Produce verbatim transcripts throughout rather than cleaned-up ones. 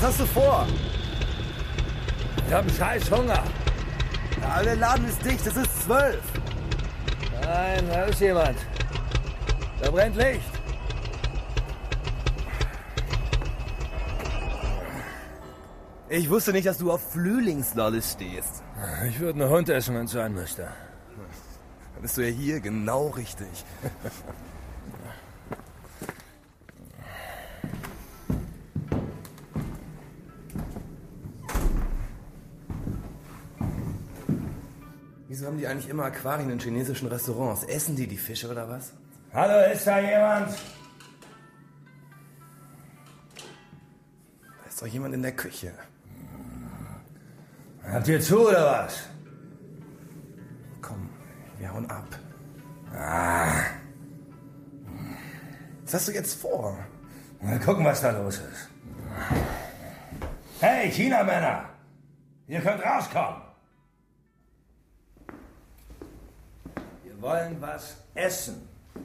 hast du vor? Ich hab einen scheiß Hunger. Ja, der Laden ist dicht, es ist zwölf. Nein, da ist jemand. Da brennt Licht. Ich wusste nicht, dass du auf Flühlingslolle stehst. Ich würde einen Hund essen, wenn es sein müsste. Dann bist du ja hier genau richtig. Wieso haben die eigentlich immer Aquarien in chinesischen Restaurants? Essen die die Fische oder was? Hallo, ist da jemand? Da ist doch jemand in der Küche. Habt ihr zu oder was? Komm, wir hauen ab. Ah. Was hast du jetzt vor? Mal gucken, was da los ist. Hey, China-Männer! Ihr könnt rauskommen! Wir wollen was essen.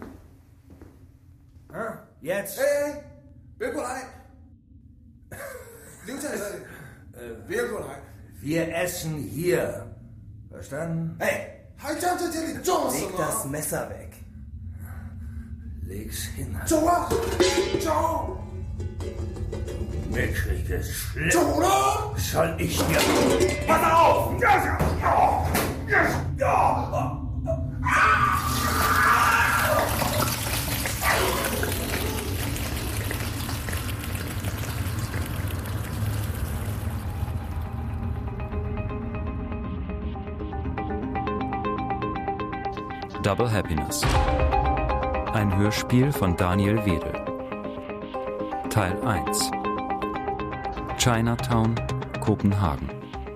Hm? Jetzt? Hey, Bilkulai! Bilkulai! Wir essen hier. Verstanden? Hey! Leg das Messer weg. Leg's hin. Joa! Mickriges Schlimm. Soll ich dir... Pass auf! Double Happiness. Ein Hörspiel von Daniel Wedel. Teil eins. Chinatown, Kopenhagen.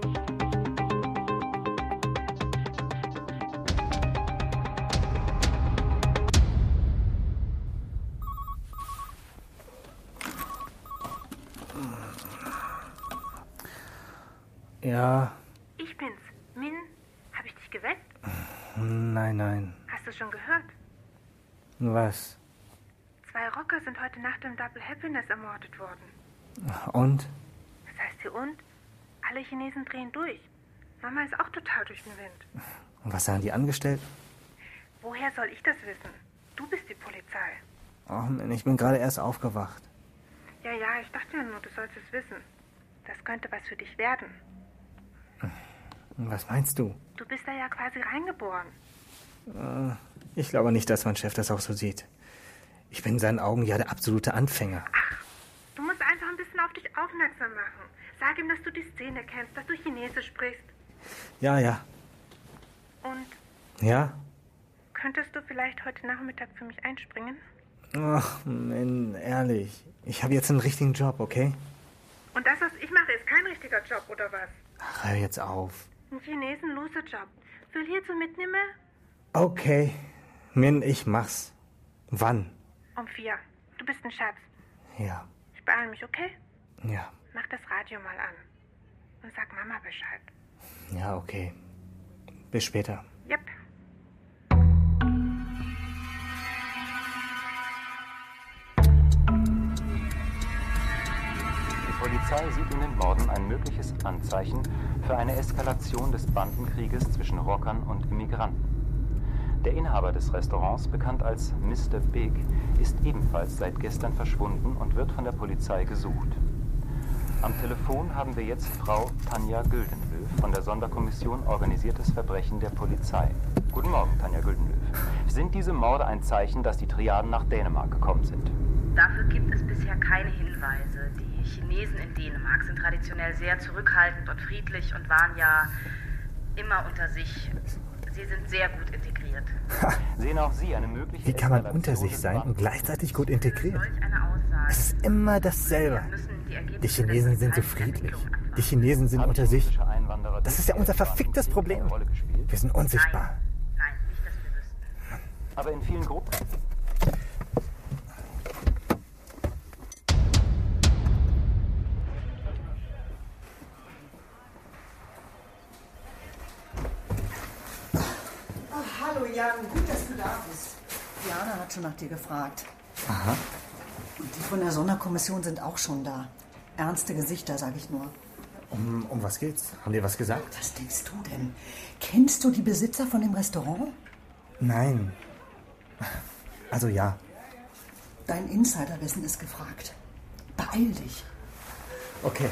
Ja. Ich bin's. Min, hab ich dich geweckt? Nein, nein. Hast du schon gehört? Was? Zwei Rocker sind heute Nacht im Double Happiness ermordet worden. Und? Was heißt hier und? Alle Chinesen drehen durch. Mama ist auch total durch den Wind. Und was haben die angestellt? Woher soll ich das wissen? Du bist die Polizei. Oh Mann, ich bin gerade erst aufgewacht. Ja, ja, ich dachte ja nur, du sollst es wissen. Das könnte was für dich werden. Was meinst du? Du bist da ja quasi reingeboren. Ich glaube nicht, dass mein Chef das auch so sieht. Ich bin in seinen Augen ja der absolute Anfänger. Ach, du musst einfach ein bisschen auf dich aufmerksam machen. Sag ihm, dass du die Szene kennst, dass du Chinesisch sprichst. Ja, ja. Und? Ja? Könntest du vielleicht heute Nachmittag für mich einspringen? Ach, Mann, ehrlich. Ich habe jetzt einen richtigen Job, okay? Und das, was ich mache, ist kein richtiger Job, oder was? Ach, hör jetzt auf. Ein Chinesen-Loser-Job. Will hierzu mitnehmen? Okay. Min, ich mach's. Wann? Um vier. Du bist ein Schatz. Ja. Ich beeile mich, okay? Ja. Mach das Radio mal an. Und sag Mama Bescheid. Ja, okay. Bis später. Yep. Die Polizei sieht in den Morden ein mögliches Anzeichen für eine Eskalation des Bandenkrieges zwischen Rockern und Immigranten. Der Inhaber des Restaurants, bekannt als Mister Big, ist ebenfalls seit gestern verschwunden und wird von der Polizei gesucht. Am Telefon haben wir jetzt Frau Tanja Güldenlöw von der Sonderkommission Organisiertes Verbrechen der Polizei. Guten Morgen, Tanja Güldenlöw. Sind diese Morde ein Zeichen, dass die Triaden nach Dänemark gekommen sind? Dafür gibt es bisher keine Hinweise. Die Chinesen in Dänemark sind traditionell sehr zurückhaltend und friedlich und waren ja immer unter sich. Sie sind sehr gut integriert. Sehen auch Sie eine mögliche... Wie kann man unter sich sein und gleichzeitig gut integriert? Es ist immer dasselbe. Die Chinesen sind so friedlich. Die Chinesen sind unter sich. Das ist ja unser verficktes Problem. Wir sind unsichtbar. Nein, nicht, dass wir wüssten. Aber in vielen Gruppen... Hallo Jan, gut, dass du da bist. Diana hat schon nach dir gefragt. Aha. Und die von der Sonderkommission sind auch schon da. ernste Gesichter, sag ich nur. Um, um was geht's? Haben die was gesagt? Was denkst du denn? Kennst du die Besitzer von dem Restaurant? Nein. Also ja. Dein Insiderwissen ist gefragt. Beeil dich. Okay.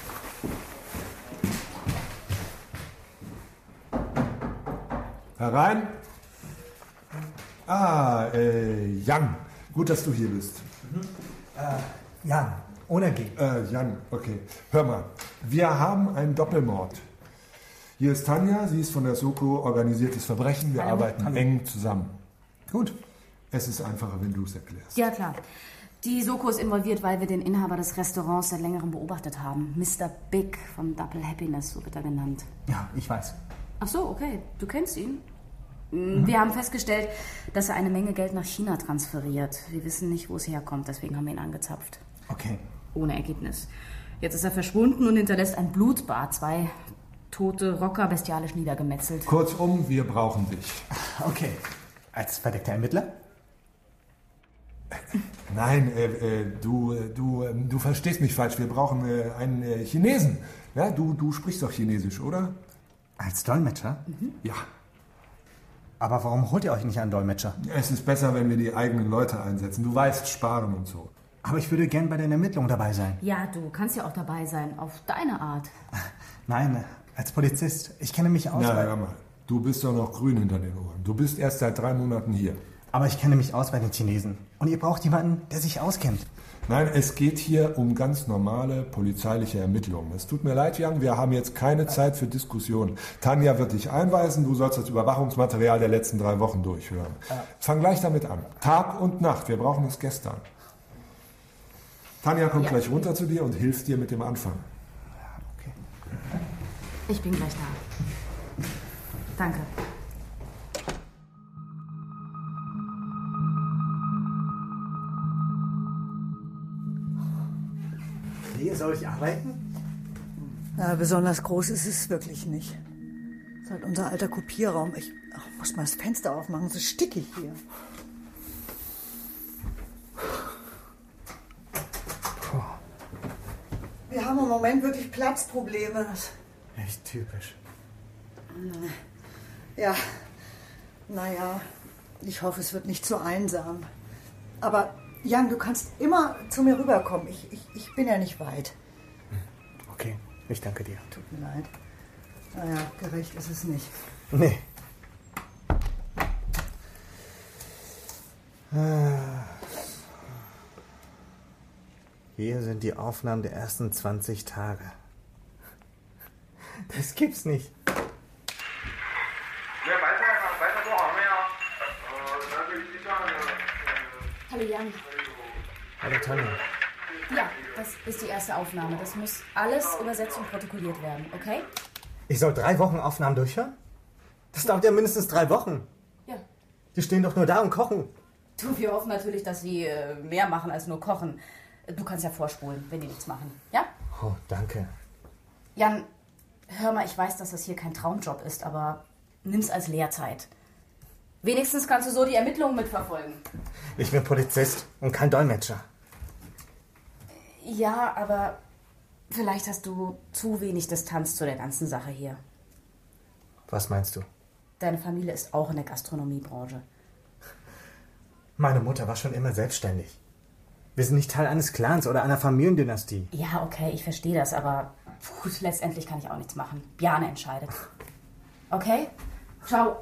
Herein. Ah, äh, Jan. Gut, dass du hier bist. Mhm. Äh, Jan, ohne G. Äh, Jan, okay. Hör mal, wir haben einen Doppelmord. Hier ist Tanja, sie ist von der Soko organisiertes Verbrechen. Wir Hallo. arbeiten Hallo. eng zusammen. Gut. Es ist einfacher, wenn du es erklärst. Ja, klar. Die Soko ist involviert, weil wir den Inhaber des Restaurants seit längerem beobachtet haben. Mister Big von Double Happiness, so wird er genannt. Ja, ich weiß. Ach so, okay. Du kennst ihn? Mhm. Wir haben festgestellt, dass er eine Menge Geld nach China transferiert. Wir wissen nicht, wo es herkommt, deswegen haben wir ihn angezapft. Okay. Ohne Ergebnis. Jetzt ist er verschwunden und hinterlässt ein Blutbad. Zwei tote Rocker bestialisch niedergemetzelt. Kurzum, wir brauchen dich. Okay. Als verdeckter Ermittler? Nein, äh, äh, du, du, äh, du verstehst mich falsch. Wir brauchen äh, einen äh, Chinesen. Ja, du, du sprichst doch Chinesisch, oder? Als Dolmetscher? Mhm. Ja. Aber warum holt ihr euch nicht einen Dolmetscher? Es ist besser, wenn wir die eigenen Leute einsetzen. Du weißt, sparen und so. Aber ich würde gern bei den Ermittlungen dabei sein. Ja, du kannst ja auch dabei sein, auf deine Art. Nein, als Polizist. Ich kenne mich aus. Na, bei... hör mal. Du bist doch noch grün hinter den Ohren. Du bist erst seit drei Monaten hier. Aber ich kenne mich aus bei den Chinesen. Und ihr braucht jemanden, der sich auskennt. Nein, es geht hier um ganz normale polizeiliche Ermittlungen. Es tut mir leid, Jan, wir haben jetzt keine Zeit für Diskussionen. Tanja wird dich einweisen, du sollst das Überwachungsmaterial der letzten drei Wochen durchhören. Fang gleich damit an. Tag und Nacht, wir brauchen es gestern. Tanja kommt Ja. gleich runter zu dir und hilft dir mit dem Anfang. Okay. Ich bin gleich da. Danke. Hier soll ich arbeiten? Na, besonders groß ist es wirklich nicht. Das ist halt unser alter Kopierraum. Ich ach, muss mal das Fenster aufmachen, so stickig hier. Wir haben im Moment wirklich Platzprobleme. Echt typisch. Ja, naja, ich hoffe, es wird nicht zu einsam. Aber Jan, du kannst immer zu mir rüberkommen. Ich, ich, ich bin ja nicht weit. Okay, ich danke dir. Tut mir leid. Naja, gerecht ist es nicht. Nee. Ah. Hier sind die Aufnahmen der ersten zwanzig Tage. Das gibt's nicht. Hallo Jan. Hallo Tanja. Ja, das ist die erste Aufnahme. Das muss alles übersetzt und protokolliert werden, okay? Ich soll drei Wochen Aufnahmen durchhören? Das dauert ja mindestens drei Wochen. Ja. Die stehen doch nur da und kochen. Du, wir hoffen natürlich, dass sie äh, mehr machen als nur kochen. Du kannst ja vorspulen, wenn die nichts machen, ja? Oh, danke. Jan, hör mal, ich weiß, dass das hier kein Traumjob ist, aber nimm's als Lehrzeit. Wenigstens kannst du so die Ermittlungen mitverfolgen. Ich bin Polizist und kein Dolmetscher. Ja, aber vielleicht hast du zu wenig Distanz zu der ganzen Sache hier. Was meinst du? Deine Familie ist auch in der Gastronomiebranche. Meine Mutter war schon immer selbstständig. Wir sind nicht Teil eines Clans oder einer Familiendynastie. Ja, okay, ich verstehe das, aber gut, letztendlich kann ich auch nichts machen. Bjarne entscheidet. Okay? Ciao.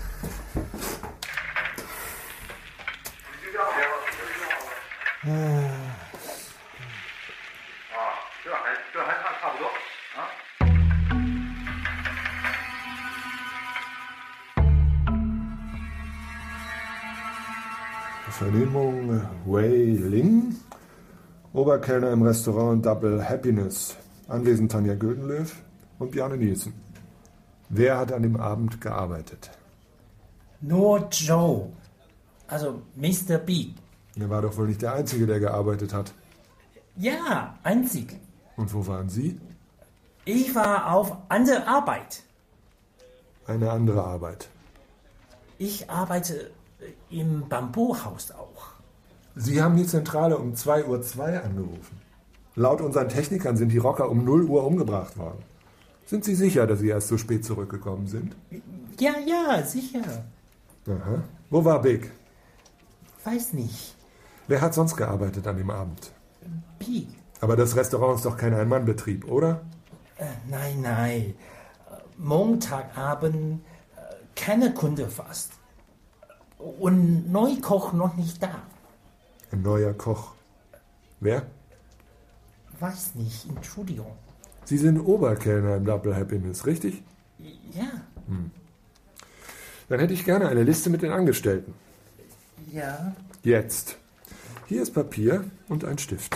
Vernehmung Wei Ling, Oberkellner im Restaurant Double Happiness. Anwesend Tanja Gödenlöw und Bjarne Nielsen. Wer hat an dem Abend gearbeitet? Nur Joe. Also Mister Big. Er war doch wohl nicht der Einzige, der gearbeitet hat. Ja, einzig. Und wo waren Sie? Ich war auf andere Arbeit. Eine andere Arbeit. Ich arbeite im Bambuhaus auch. Sie haben die Zentrale um zwei Uhr zwei angerufen. Laut unseren Technikern sind die Rocker um null Uhr umgebracht worden. Sind Sie sicher, dass Sie erst so spät zurückgekommen sind? Ja, ja, sicher. Aha. Wo war Big? Weiß nicht. Wer hat sonst gearbeitet an dem Abend? Big. Aber das Restaurant ist doch kein Ein-Mann-Betrieb, oder? Äh, nein, nein. Montagabend, äh, keine Kunde fast. Und Neukoch noch nicht da. Ein neuer Koch. Wer? Weiß nicht, Entschuldigung. Sie sind Oberkellner im Double Happiness, richtig? Ja. Hm. Dann hätte ich gerne eine Liste mit den Angestellten. Ja. Jetzt. Hier ist Papier und ein Stift.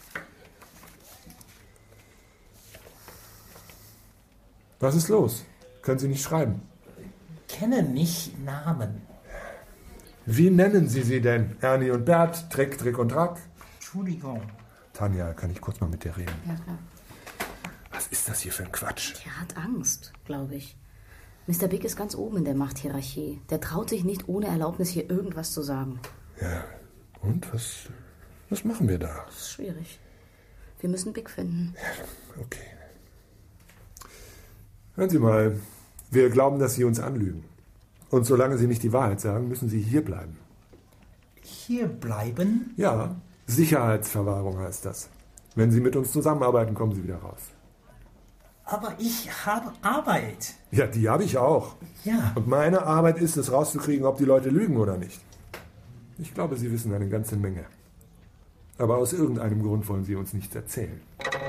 Was ist los? Können Sie nicht schreiben? Kenne nicht Namen. Wie nennen Sie sie denn? Ernie und Bert, Trick, Trick und Track? Entschuldigung. Tanja, kann ich kurz mal mit dir reden? Ja, klar. Was ist das hier für ein Quatsch? Der hat Angst, glaube ich. Mister Big ist ganz oben in der Machthierarchie. Der traut sich nicht, ohne Erlaubnis hier irgendwas zu sagen. Ja, und? Was, was machen wir da? Das ist schwierig. Wir müssen Big finden. Ja, okay. Hören Sie mal, wir glauben, dass Sie uns anlügen. Und solange Sie nicht die Wahrheit sagen, müssen Sie hier bleiben. Hier bleiben? Ja, Sicherheitsverwahrung heißt das. Wenn Sie mit uns zusammenarbeiten, kommen Sie wieder raus. Aber ich habe Arbeit. Ja, die habe ich auch. Ja. Und meine Arbeit ist es, rauszukriegen, ob die Leute lügen oder nicht. Ich glaube, Sie wissen eine ganze Menge. Aber aus irgendeinem Grund wollen Sie uns nichts erzählen.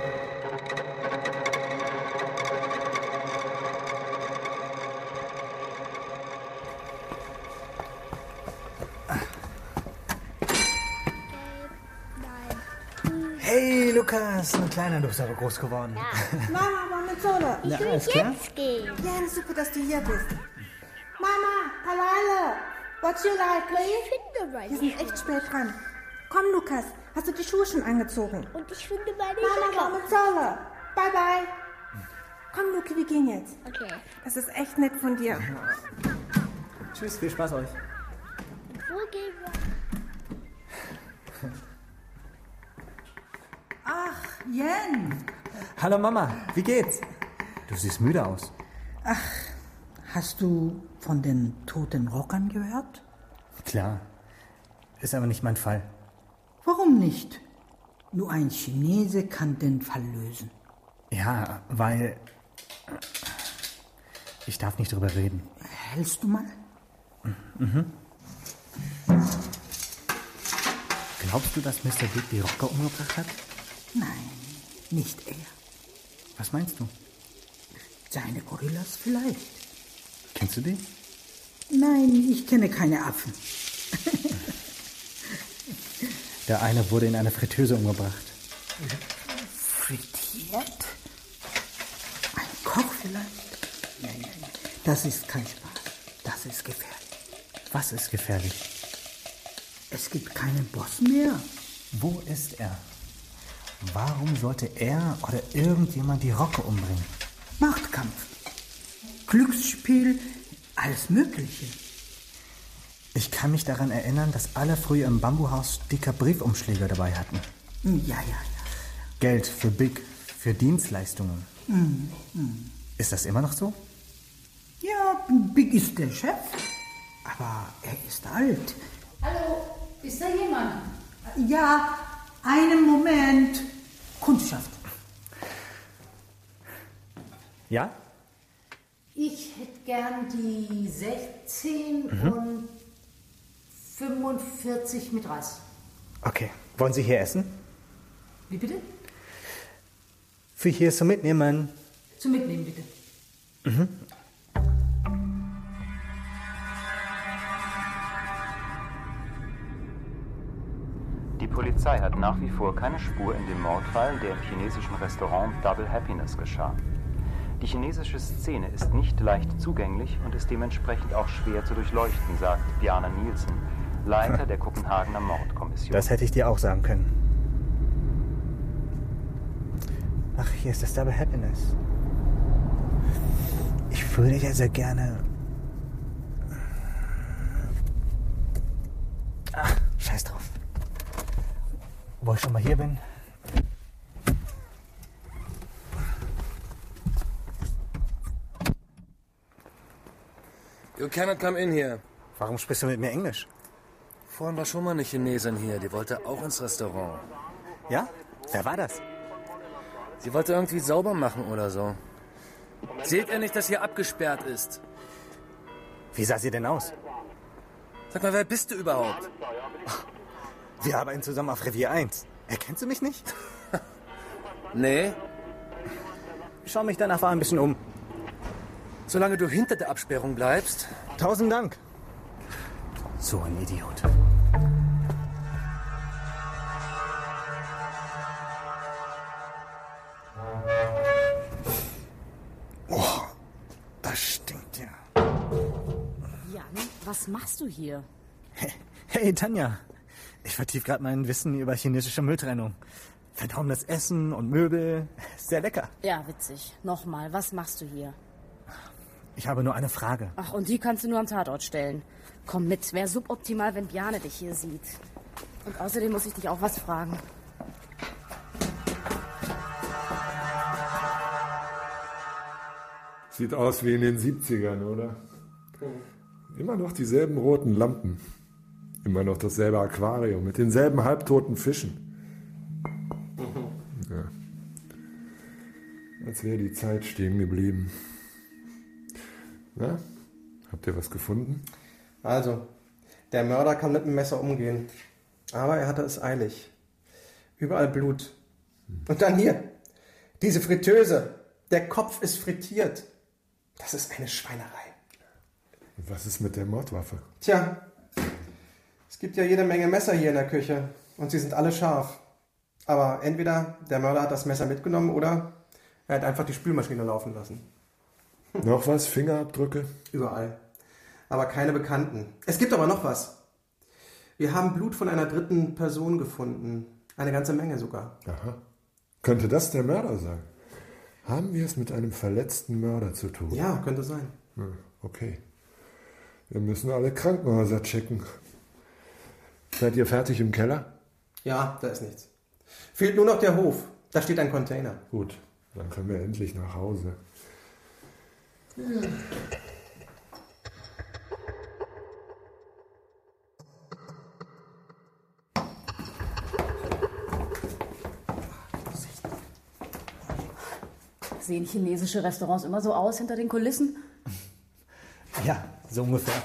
Hey, Lukas, ein kleiner, du bist aber groß geworden. Ja. Mama, Mama, Zola. Ich Na, will alles jetzt klar? gehen. Ja, super, dass du hier bist. Mama, Talale, what's your like, please? Wir sind echt spät dran. Komm, Lukas, hast du die Schuhe schon angezogen? Und ich finde meine Mama, Mama, Zola. Bye, bye. Komm, Luki, wir gehen jetzt. Okay. Das ist echt nett von dir. Tschüss, viel Spaß euch. Wo gehen wir? Ach, Jen. Hallo Mama, wie geht's? Du siehst müde aus. Ach, hast du von den toten Rockern gehört? Klar, ist aber nicht mein Fall. Warum nicht? Nur ein Chinese kann den Fall lösen. Ja, weil... Ich darf nicht drüber reden. Hältst du mal? Mhm. Glaubst du, dass Mister Big die Rocker umgebracht hat? Nein, nicht er. Was meinst du? Seine Gorillas vielleicht. Kennst du die? Nein, ich kenne keine Affen. Der eine wurde in einer Fritteuse umgebracht. Frittiert? Ein Koch vielleicht? Nein, nein, nein. Das ist kein Spaß. Das ist gefährlich. Was ist gefährlich? Es gibt keinen Boss mehr. Wo ist er? Warum sollte er oder irgendjemand die Rocker umbringen? Machtkampf. Glücksspiel, alles Mögliche. Ich kann mich daran erinnern, dass alle früher im Bambuhaus dicke Briefumschläge dabei hatten. Ja, ja, ja. Geld für Big, für Dienstleistungen. Mhm. Mhm. Ist das immer noch so? Ja, Big ist der Chef. Aber er ist alt. Hallo, ist da jemand? Ja, einen Moment. Kundschaft. Ja? Ich hätte gern die sechzehn Mhm. und fünfundvierzig mit Reis. Okay. Wollen Sie hier essen? Wie bitte? Für hier zum Mitnehmen. Zum Mitnehmen, bitte. Mhm. Die Polizei hat nach wie vor keine Spur in dem Mordfall, der im chinesischen Restaurant Double Happiness geschah. Die chinesische Szene ist nicht leicht zugänglich und ist dementsprechend auch schwer zu durchleuchten, sagt Bjarne Nielsen, Leiter der Kopenhagener Mordkommission. Das hätte ich dir auch sagen können. Ach, hier ist das Double Happiness. Ich würde ja sehr gerne... Ach, scheiß drauf. Wo ich schon mal hier bin, You cannot come in here. Warum sprichst du mit mir Englisch? Vorhin war schon mal eine Chinesin hier, die wollte auch ins Restaurant. Ja? Wer war das? Sie wollte irgendwie sauber machen oder so. Seht ihr nicht, dass hier abgesperrt ist? Wie sah sie denn aus? Sag mal, wer bist du überhaupt? Wir arbeiten zusammen auf Revier eins. Erkennst du mich nicht? Nee. Ich schau mich danach ein bisschen um. Solange du hinter der Absperrung bleibst. Tausend Dank. So ein Idiot. Oh, das stinkt ja. Jan, was machst du hier? Hey, hey Tanja. Ich vertiefe gerade mein Wissen über chinesische Mülltrennung. Verdauendes Essen und Möbel. Sehr lecker. Ja, witzig. Nochmal, was machst du hier? Ich habe nur eine Frage. Ach, und die kannst du nur am Tatort stellen. Komm mit, wäre suboptimal, wenn Bjarne dich hier sieht. Und außerdem muss ich dich auch was fragen. Sieht aus wie in den siebzigern, oder? Immer noch dieselben roten Lampen. Immer noch dasselbe Aquarium mit denselben halbtoten Fischen. Ja. Als wäre die Zeit stehen geblieben. Na, habt ihr was gefunden? Also, der Mörder kann mit dem Messer umgehen. Aber er hatte es eilig. Überall Blut. Und dann hier, diese Fritteuse. Der Kopf ist frittiert. Das ist eine Schweinerei. Und was ist mit der Mordwaffe? Tja, es gibt ja jede Menge Messer hier in der Küche. Und sie sind alle scharf. Aber entweder der Mörder hat das Messer mitgenommen oder er hat einfach die Spülmaschine laufen lassen. Noch was? Fingerabdrücke? Überall. Aber keine Bekannten. Es gibt aber noch was. Wir haben Blut von einer dritten Person gefunden. Eine ganze Menge sogar. Aha. Könnte das der Mörder sein? Haben wir es mit einem verletzten Mörder zu tun? Ja, könnte sein. Hm, okay. Wir müssen alle Krankenhäuser checken. Seid ihr fertig im Keller? Ja, da ist nichts. Fehlt nur noch der Hof. Da steht ein Container. Gut, dann können wir endlich nach Hause. Ja. Sehen chinesische Restaurants immer so aus hinter den Kulissen? Ja, so ungefähr.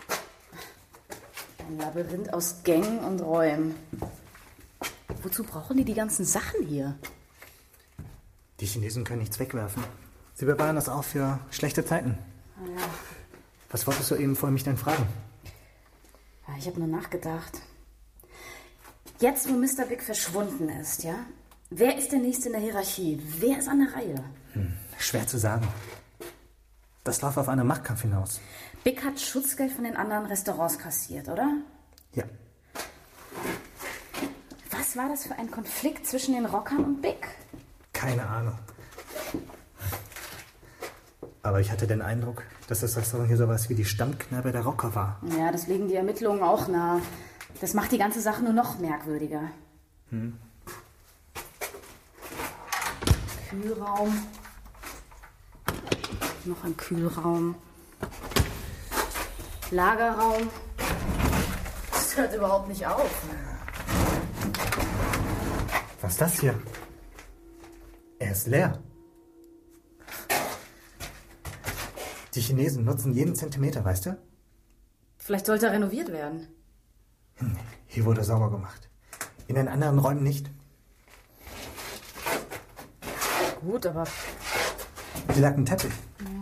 Ein Labyrinth aus Gängen und Räumen. Wozu brauchen die die ganzen Sachen hier? Die Chinesen können nichts wegwerfen. Sie bewahren das auch für schlechte Zeiten. Ah, ja. Was wolltest du eben vorher mich denn fragen? Ja, ich habe nur nachgedacht. Jetzt, wo Mister Big verschwunden ist, ja? Wer ist der Nächste in der Hierarchie? Wer ist an der Reihe? Hm, schwer zu sagen. Das läuft auf einen Machtkampf hinaus. Big hat Schutzgeld von den anderen Restaurants kassiert, oder? Ja. Was war das für ein Konflikt zwischen den Rockern und Big? Keine Ahnung. Aber ich hatte den Eindruck, dass das Restaurant hier sowas wie die Stammkneipe der Rocker war. Ja, das legen die Ermittlungen auch nahe. Das macht die ganze Sache nur noch merkwürdiger. Hm. Kühlraum. Noch ein Kühlraum. Lagerraum. Das hört überhaupt nicht auf. Was ist das hier? Er ist leer. Die Chinesen nutzen jeden Zentimeter, weißt du? Vielleicht sollte er renoviert werden. Hm, hier wurde sauber gemacht. In den anderen Räumen nicht. Gut, aber... Hier lag ein Teppich.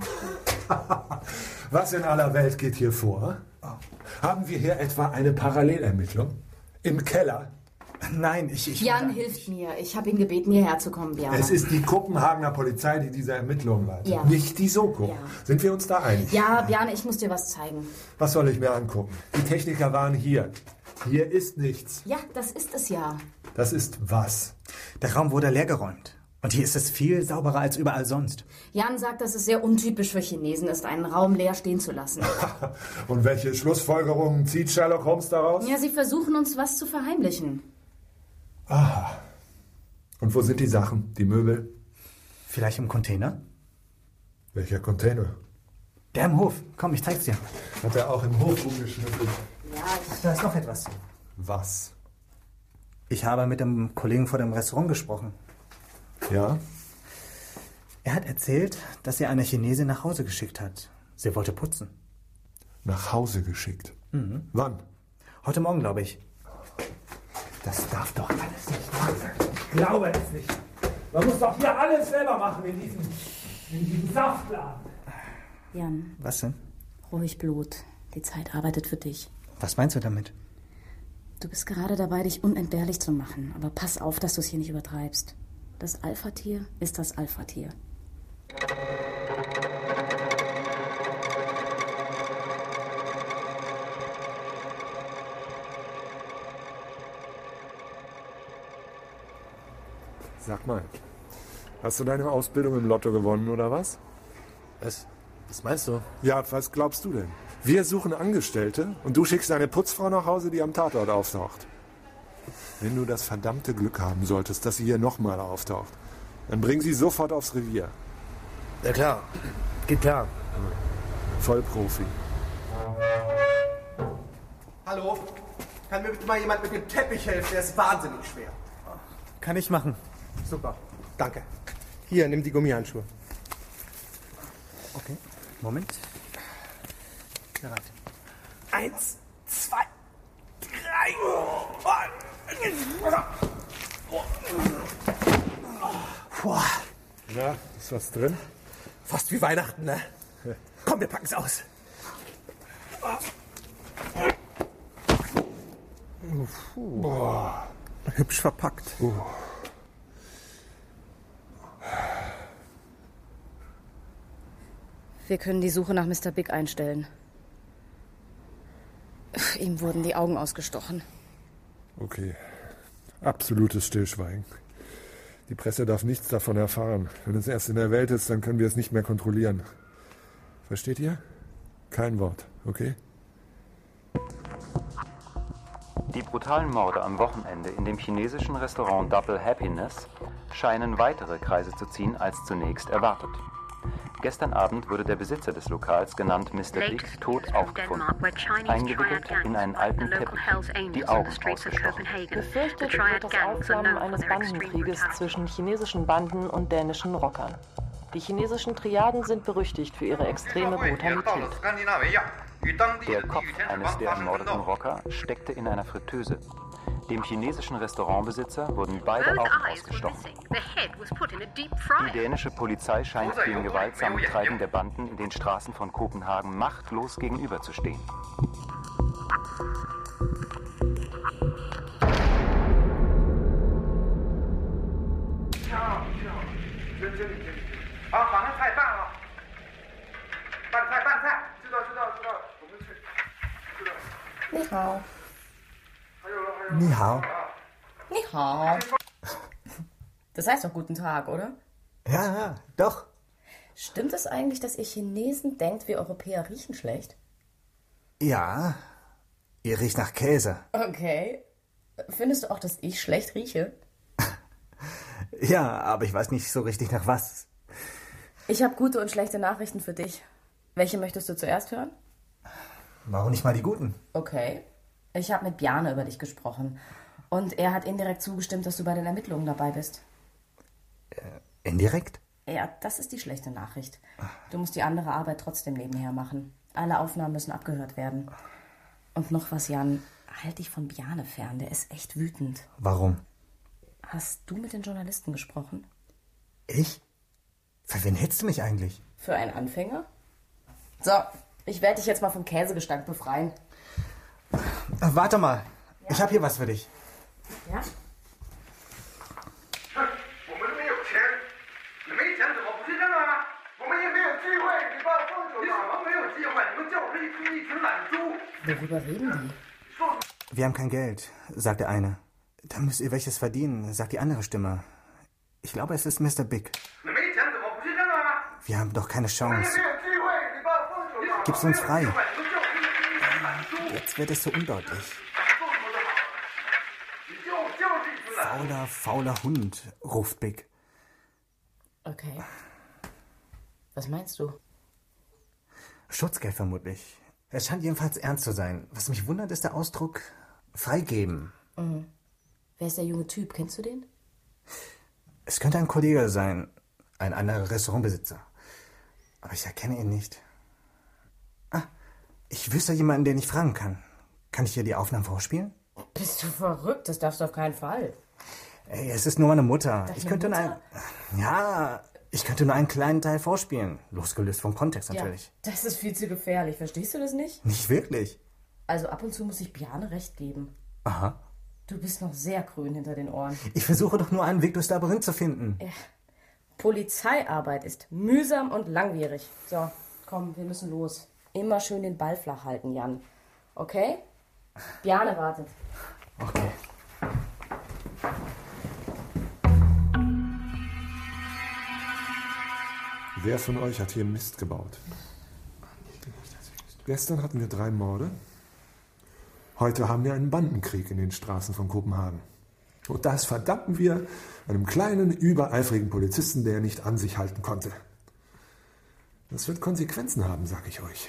Was in aller Welt geht hier vor? Haben wir hier etwa eine Parallelermittlung? Im Keller? Nein, ich... ich Jan hilft mir. Ich habe ihn gebeten, hierher zu kommen, Bjarne. Es ist die Kopenhagener Polizei, die diese Ermittlungen leitet. Ja. Nicht die Soko. Ja. Sind wir uns da einig? Ja, Bjarne, ich muss dir was zeigen. Was soll ich mir angucken? Die Techniker waren hier. Hier ist nichts. Ja, das ist es ja. Das ist was? Der Raum wurde leergeräumt. Und hier ist es viel sauberer als überall sonst. Jan sagt, dass es sehr untypisch für Chinesen ist, einen Raum leer stehen zu lassen. Und welche Schlussfolgerungen zieht Sherlock Holmes daraus? Ja, sie versuchen uns was zu verheimlichen. Aha. Und wo sind die Sachen, die Möbel? Vielleicht im Container? Welcher Container? Der im Hof. Komm, ich zeig's dir. Hat er auch im Hof rumgeschnüffelt? Ja, Ach, da ist noch etwas. Was? Ich habe mit dem Kollegen vor dem Restaurant gesprochen. Ja? Er hat erzählt, dass er eine Chinesin nach Hause geschickt hat. Sie wollte putzen. Nach Hause geschickt? Mhm. Wann? Heute Morgen, glaube ich. Das darf doch alles nicht wahr sein. Ich glaube es nicht. Man muss doch hier alles selber machen in diesem, in diesem Saftladen. Jan. Was denn? Ruhig Blut. Die Zeit arbeitet für dich. Was meinst du damit? Du bist gerade dabei, dich unentbehrlich zu machen. Aber pass auf, dass du es hier nicht übertreibst. Das Alpha-Tier ist das Alpha-Tier. Sag mal, hast du deine Ausbildung im Lotto gewonnen, oder was? Was? Was meinst du? Ja, was glaubst du denn? Wir suchen Angestellte und du schickst eine Putzfrau nach Hause, die am Tatort auftaucht. Wenn du das verdammte Glück haben solltest, dass sie hier nochmal auftaucht, dann bring sie sofort aufs Revier. Ja klar, geht klar. Vollprofi. Hallo? Kann mir bitte mal jemand mit dem Teppich helfen? Der ist wahnsinnig schwer. Kann ich machen. Super, danke. Hier, nimm die Gummihandschuhe. Okay, Moment. Bereit. Eins, zwei, drei. Puh. Na, ist was drin? Fast wie Weihnachten, ne? Komm, wir packen's aus. Boah. Hübsch verpackt. Uh. Wir können die Suche nach Mister Big einstellen. Ihm wurden die Augen ausgestochen. Okay. Absolutes Stillschweigen. Die Presse darf nichts davon erfahren. Wenn es erst in der Welt ist, dann können wir es nicht mehr kontrollieren. Versteht ihr? Kein Wort, okay? Die brutalen Morde am Wochenende in dem chinesischen Restaurant Double Happiness scheinen weitere Kreise zu ziehen als zunächst erwartet. Gestern Abend wurde der Besitzer des Lokals, genannt Mister Big, tot aufgefunden, eingewickelt in einen alten Teppich, die Augen ausgestochen. Befürchtet wird das Aufflammen eines Bandenkrieges zwischen chinesischen Banden und dänischen Rockern. Die chinesischen Triaden sind berüchtigt für ihre extreme Brutalität. Der Kopf eines der ermordeten Rocker steckte in einer Fritteuse. Dem chinesischen Restaurantbesitzer wurden beide Augen ausgestochen. Die dänische Polizei scheint dem gewaltsamen Treiben der Banden in den Straßen von Kopenhagen machtlos gegenüberzustehen. Ni hao. Ni hao. Ni hao. Das heißt doch guten Tag, oder? Ja, ja, doch. Stimmt es eigentlich, dass ihr Chinesen denkt, wir Europäer riechen schlecht? Ja, ihr riecht nach Käse. Okay. Findest du auch, dass ich schlecht rieche? Ja, aber ich weiß nicht so richtig nach was. Ich habe gute und schlechte Nachrichten für dich. Welche möchtest du zuerst hören? Warum nicht mal die guten? Okay. Ich habe mit Bjarne über dich gesprochen. Und er hat indirekt zugestimmt, dass du bei den Ermittlungen dabei bist. Äh, indirekt? Ja, das ist die schlechte Nachricht. Du musst die andere Arbeit trotzdem nebenher machen. Alle Aufnahmen müssen abgehört werden. Und noch was, Jan. Halt dich von Bjarne fern. Der ist echt wütend. Warum? Hast du mit den Journalisten gesprochen? Ich? Für wen hältst du mich eigentlich? Für einen Anfänger? So, ich werde dich jetzt mal vom Käsegestank befreien. Ach, warte mal. Ja? Ich habe hier was für dich. Ja? Worüber reden die? Wir haben kein Geld, sagt der eine. Da müsst ihr welches verdienen, sagt die andere Stimme. Ich glaube, es ist Mister Big. Wir haben doch keine Chance. Gib's uns frei. Jetzt wird es so undeutlich. Fauler, fauler Hund, ruft Big. Okay. Was meinst du? Schutzgeld vermutlich. Es scheint jedenfalls ernst zu sein. Was mich wundert, ist der Ausdruck freigeben. Mhm. Wer ist der junge Typ? Kennst du den? Es könnte ein Kollege sein, ein anderer Restaurantbesitzer. Aber ich erkenne ihn nicht. Ah, ich wüsste jemanden, den ich fragen kann. Kann ich dir die Aufnahmen vorspielen? Bist du verrückt? Das darfst du auf keinen Fall. Ey, es ist nur meine Mutter. Deine ich könnte Mutter? nur ein, ja, ich könnte nur einen kleinen Teil vorspielen. Losgelöst vom Kontext natürlich. Ja, das ist viel zu gefährlich. Verstehst du das nicht? Nicht wirklich. Also ab und zu muss ich Bjarne recht geben. Aha. Du bist noch sehr grün hinter den Ohren. Ich versuche doch nur einen Weg durchs Labyrinth zu finden. Ja. Polizeiarbeit ist mühsam und langwierig. So, komm, wir müssen los. Immer schön den Ball flach halten, Jan. Okay? Bjarne wartet. Okay. Wer von euch hat hier Mist gebaut? Gestern hatten wir drei Morde. Heute haben wir einen Bandenkrieg in den Straßen von Kopenhagen. Und das verdanken wir einem kleinen, übereifrigen Polizisten, der nicht an sich halten konnte. Das wird Konsequenzen haben, sag ich euch.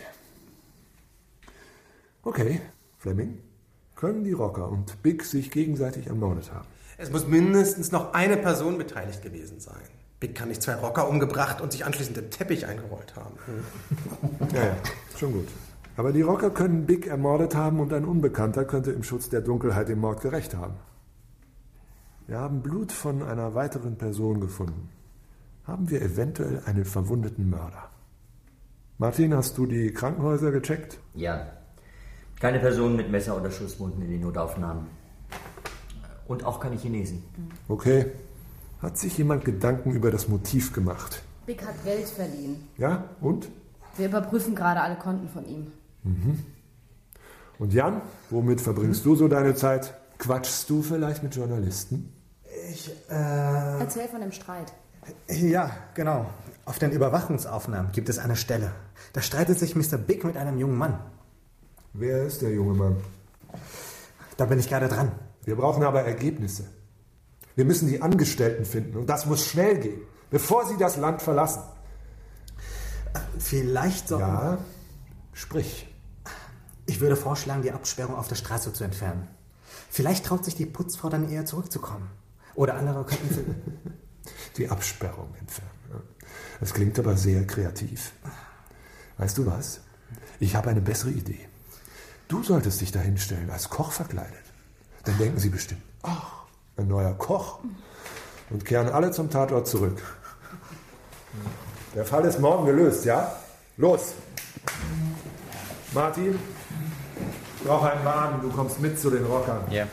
Okay, Fleming, können die Rocker und Big sich gegenseitig ermordet haben? Es muss mindestens noch eine Person beteiligt gewesen sein. Big kann nicht zwei Rocker umgebracht und sich anschließend den Teppich eingerollt haben. Ja, ja, schon gut. Aber die Rocker können Big ermordet haben und ein Unbekannter könnte im Schutz der Dunkelheit dem Mord gerecht haben. Wir haben Blut von einer weiteren Person gefunden. Haben wir eventuell einen verwundeten Mörder? Martin, hast du die Krankenhäuser gecheckt? Ja. Keine Personen mit Messer oder Schusswunden in den Notaufnahmen. Und auch keine Chinesen. Okay. Hat sich jemand Gedanken über das Motiv gemacht? Big hat Geld verliehen. Ja, und? Wir überprüfen gerade alle Konten von ihm. Mhm. Und Jan, womit verbringst du so deine Zeit? Quatschst du vielleicht mit Journalisten? Ich, äh... Erzähl von dem Streit. Ja, genau. Auf den Überwachungsaufnahmen gibt es eine Stelle. Da streitet sich Mister Big mit einem jungen Mann. Wer ist der junge Mann? Da bin ich gerade dran. Wir brauchen aber Ergebnisse. Wir müssen die Angestellten finden und das muss schnell gehen, bevor sie das Land verlassen. Vielleicht so. Ja, sprich. Ich würde vorschlagen, die Absperrung auf der Straße zu entfernen. Vielleicht traut sich die Putzfrau dann eher zurückzukommen. Oder andere könnten sie... Die Absperrung entfernen. Das klingt aber sehr kreativ. Weißt du was? Ich habe eine bessere Idee. Du solltest dich da hinstellen, als Koch verkleidet. Dann denken sie bestimmt, ach, ein neuer Koch. Und kehren alle zum Tatort zurück. Der Fall ist morgen gelöst, ja? Los! Martin, ich brauche einen Wagen. Du kommst mit zu den Rockern. Ja.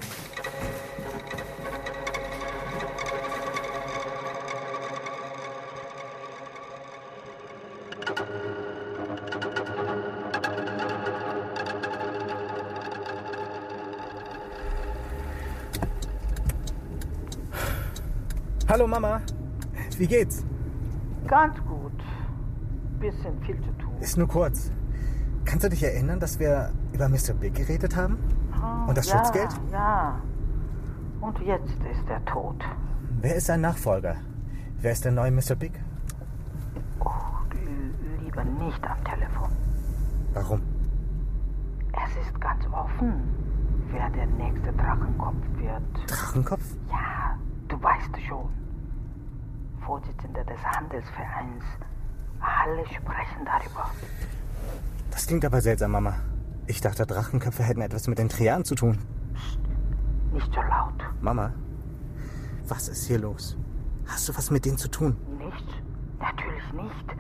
Hallo Mama, wie geht's? Ganz gut. Bisschen viel zu tun. Ist nur kurz. Kannst du dich erinnern, dass wir über Mister Big geredet haben? Oh, Und das ja, Schutzgeld? Ja. Und jetzt ist er tot. Wer ist sein Nachfolger? Wer ist der neue Mister Big? Oh, lieber nicht am Telefon. Warum? Es ist ganz offen, wer der nächste Drachenkopf wird. Drachenkopf? Ja, du weißt schon. Vorsitzender des Handelsvereins. Alle sprechen darüber. Das klingt aber seltsam, Mama. Ich dachte, Drachenköpfe hätten etwas mit den Triaden zu tun. Psst, nicht so laut. Mama, was ist hier los? Hast du was mit denen zu tun? Nichts? Natürlich nicht.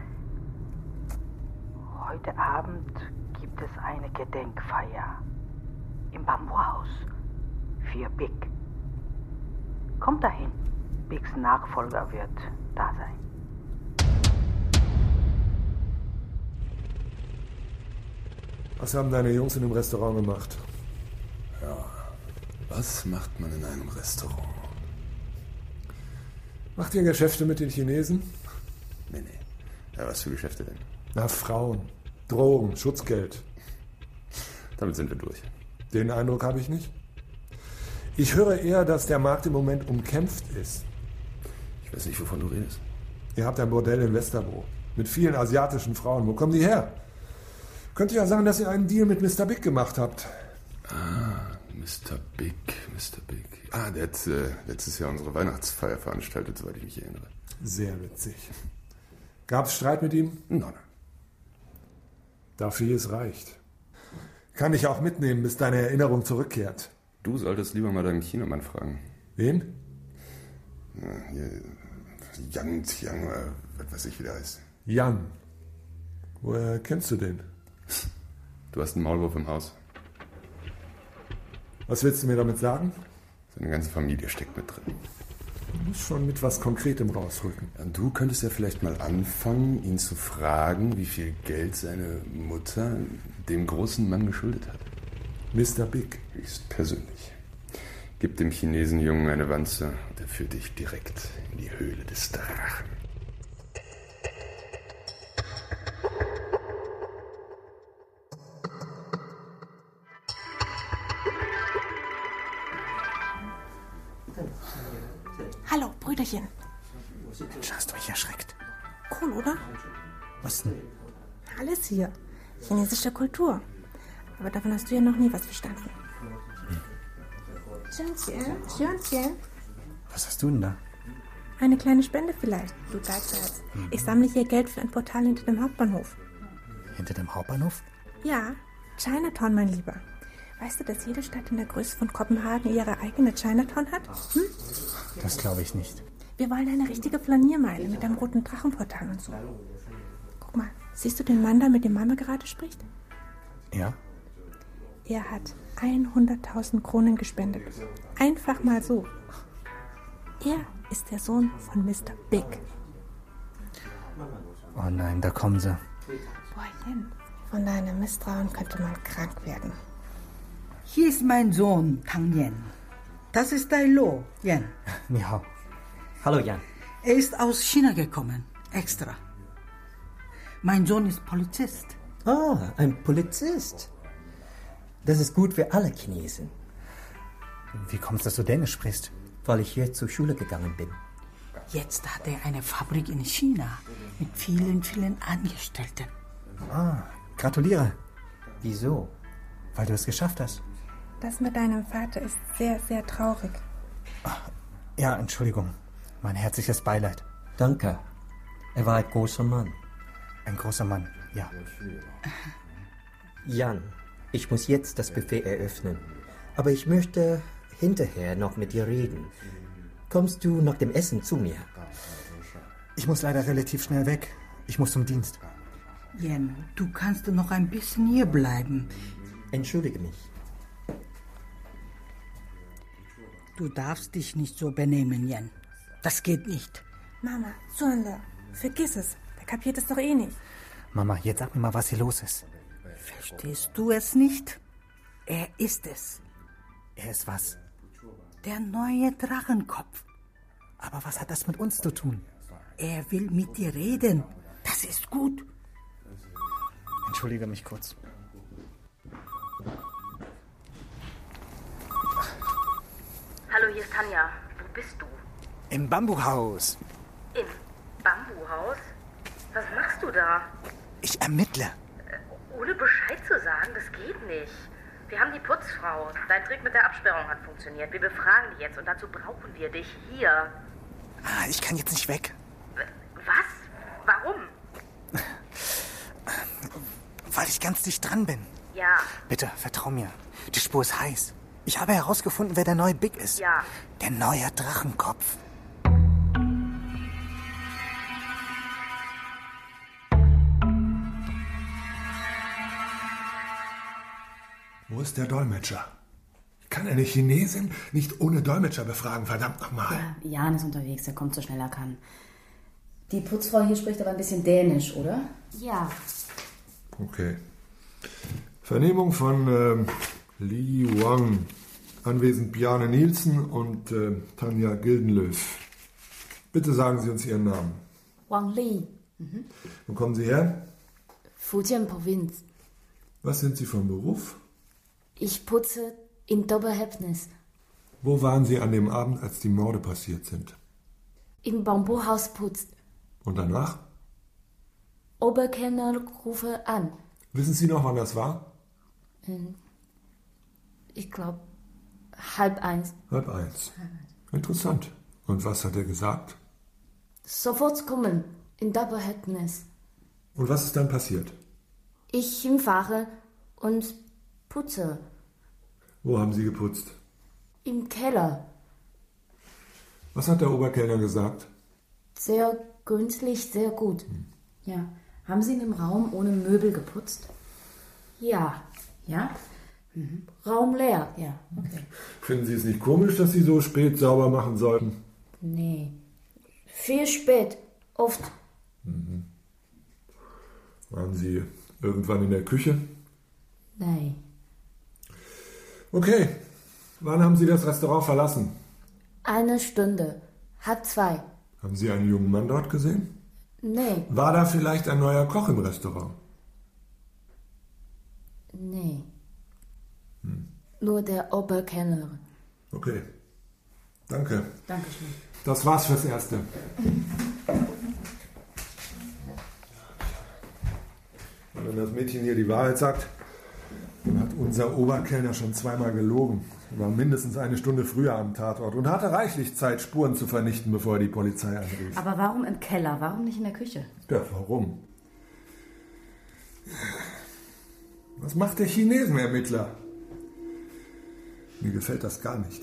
Heute Abend gibt es eine Gedenkfeier im Bambuhaus für Big. Kommt dahin. Bigs Nachfolger wird da sein. Was haben deine Jungs in dem Restaurant gemacht? Ja, was macht man in einem Restaurant? Macht ihr Geschäfte mit den Chinesen? Nee, nee. Ja, was für Geschäfte denn? Na, Frauen, Drogen, Schutzgeld. Damit sind wir durch. Den Eindruck habe ich nicht. Ich höre eher, dass der Markt im Moment umkämpft ist. Ich weiß nicht, wovon du redest. Ihr habt ein Bordell in Westerbro mit vielen asiatischen Frauen. Wo kommen die her? Könnte ja sein, dass ihr einen Deal mit Mister Big gemacht habt. Ah, Mister Big, Mister Big. Ah, der hat äh, letztes Jahr unsere Weihnachtsfeier veranstaltet, soweit ich mich erinnere. Sehr witzig. Gab's Streit mit ihm? Nein. Dafür es reicht. Kann ich auch mitnehmen, bis deine Erinnerung zurückkehrt. Du solltest lieber mal deinen Chinamann fragen. Wen? Ja, hier, Jan, Tiang, äh, was weiß ich, wie der heißt. Jan. Woher kennst du den? Du hast einen Maulwurf im Haus. Was willst du mir damit sagen? Seine ganze Familie steckt mit drin. Du musst schon mit was Konkretem rausrücken. Ja, du könntest ja vielleicht mal anfangen, ihn zu fragen, wie viel Geld seine Mutter dem großen Mann geschuldet hat. Mister Big. Höchst persönlich. Gib dem Chinesenjungen eine Wanze und er führt dich direkt in die Höhle des Drachen. Hallo, Brüderchen. Mensch, hast du mich erschreckt. Cool, oder? Was denn? Alles hier. Chinesische Kultur. Aber davon hast du ja noch nie was verstanden. Schönchen, Schönchen. Was hast du denn da? Eine kleine Spende vielleicht, du Geizhals. Ich sammle hier Geld für ein Portal hinter dem Hauptbahnhof. Hinter dem Hauptbahnhof? Ja, Chinatown, mein Lieber. Weißt du, dass jede Stadt in der Größe von Kopenhagen ihre eigene Chinatown hat? Hm? Das glaube ich nicht. Wir wollen eine richtige Flaniermeile mit einem roten Drachenportal und so. Guck mal, siehst du den Mann da, mit dem Mama gerade spricht? Ja? Er hat hunderttausend Kronen gespendet. Einfach mal so. Er ist der Sohn von Mister Big. Oh nein, da kommen sie. Boah, Jen, von deinem Misstrauen könnte man krank werden. Hier ist mein Sohn, Tang Yen. Das ist Dai Lo, Yen. Ni hao. Hallo, Jan. Er ist aus China gekommen, extra. Mein Sohn ist Polizist. Ah, ein Polizist. Das ist gut für alle Chinesen. Wie kommst du, dass du Dänisch sprichst? Weil ich hier zur Schule gegangen bin. Jetzt hat er eine Fabrik in China mit vielen, vielen Angestellten. Ah, gratuliere. Wieso? Weil du es geschafft hast. Das mit deinem Vater ist sehr, sehr traurig. Ach, ja, Entschuldigung. Mein herzliches Beileid. Danke. Er war ein großer Mann. Ein großer Mann, ja. Jan, ich muss jetzt das Buffet eröffnen. Aber ich möchte hinterher noch mit dir reden. Kommst du nach dem Essen zu mir? Ich muss leider relativ schnell weg. Ich muss zum Dienst. Yen, du kannst noch ein bisschen hier bleiben. Entschuldige mich. Du darfst dich nicht so benehmen, Yen. Das geht nicht. Mama, Suanle, vergiss es. Der kapiert es doch eh nicht. Mama, jetzt sag mir mal, was hier los ist. Verstehst du es nicht? Er ist es. Er ist was? Der neue Drachenkopf. Aber was hat das mit uns zu tun? Er will mit dir reden. Das ist gut. Entschuldige mich kurz. Hallo, hier ist Tanja. Wo bist du? Im Bambuhaus. Im Bambuhaus? Was machst du da? Ich ermittle. Äh, ohne Bescheid zu sagen, das geht nicht. Wir haben die Putzfrau. Dein Trick mit der Absperrung hat funktioniert. Wir befragen die jetzt und dazu brauchen wir dich hier. Ah, ich kann jetzt nicht weg. Was? Warum? Weil ich ganz dicht dran bin. Ja. Bitte, vertrau mir. Die Spur ist heiß. Ich habe herausgefunden, wer der neue Big ist. Ja. Der neue Drachenkopf. Wo ist der Dolmetscher? Ich kann eine Chinesin nicht ohne Dolmetscher befragen, verdammt nochmal. Ja, Jan ist unterwegs, er kommt so schnell er kann. Die Putzfrau hier spricht aber ein bisschen Dänisch, oder? Ja. Okay. Vernehmung von ähm, Li Wang. Anwesend Bjarne Nielsen und äh, Tanja Gildenlöw. Bitte sagen Sie uns Ihren Namen. Wang Li. Mhm. Wo kommen Sie her? Fujian Provinz. Was sind Sie vom Beruf? Ich putze in Doberhäppnis. Wo waren Sie an dem Abend, als die Morde passiert sind? Im Bambuhaus putzt. Und danach? Oberkellner rufe an. Wissen Sie noch, wann das war? Ich glaube, halb eins. Halb eins. Interessant. Und was hat er gesagt? Sofort kommen, in Double Happiness. Und was ist dann passiert? Ich hinfahre und putze. Wo haben Sie geputzt? Im Keller. Was hat der Oberkellner gesagt? Sehr gründlich, sehr gut. Hm. Ja. Haben Sie in dem Raum ohne Möbel geputzt? Ja. Ja? Mhm. Raum leer. Ja, okay. Finden Sie es nicht komisch, dass Sie so spät sauber machen sollten? Nee. Viel spät. Oft. Mhm. Waren Sie irgendwann in der Küche? Nein. Okay. Wann haben Sie das Restaurant verlassen? Eine Stunde. Halb zwei. Haben Sie einen jungen Mann dort gesehen? Nee. War da vielleicht ein neuer Koch im Restaurant? Nee. Hm. Nur der Oberkellner. Okay. Danke. Dankeschön. Das war's fürs Erste. Und wenn das Mädchen hier die Wahrheit sagt, dann hat unser Oberkellner schon zweimal gelogen. Er war mindestens eine Stunde früher am Tatort und hatte reichlich Zeit, Spuren zu vernichten, bevor er die Polizei anrief. Aber warum im Keller? Warum nicht in der Küche? Ja, warum? Was macht der Chinesenermittler? Mir gefällt das gar nicht.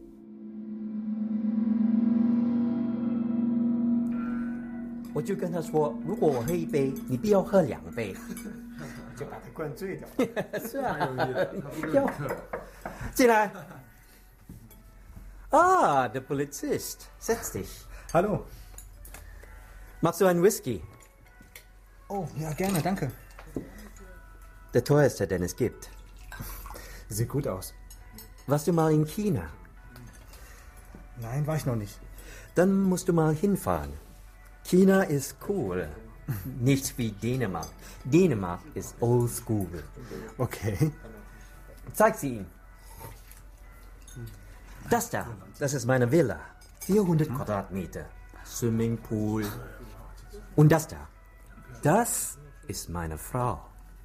我就跟他说，如果我喝一杯，你必要喝两杯， 就把他灌醉掉。 是啊，要进来。Ah, der Polizist. Setz dich. Hallo. Machst du einen Whisky? Oh, ja, gerne, danke. Der teuerste, den es gibt. Sieht gut aus. Warst du mal in China? Nein, war ich noch nicht. Dann musst du mal hinfahren. China ist cool. Nicht wie Dänemark. Dänemark ist old school. Okay. Zeig sie ihm. Das da, das ist meine Villa. vierhundert Quadratmeter. Swimmingpool. Und das da, das ist meine Frau.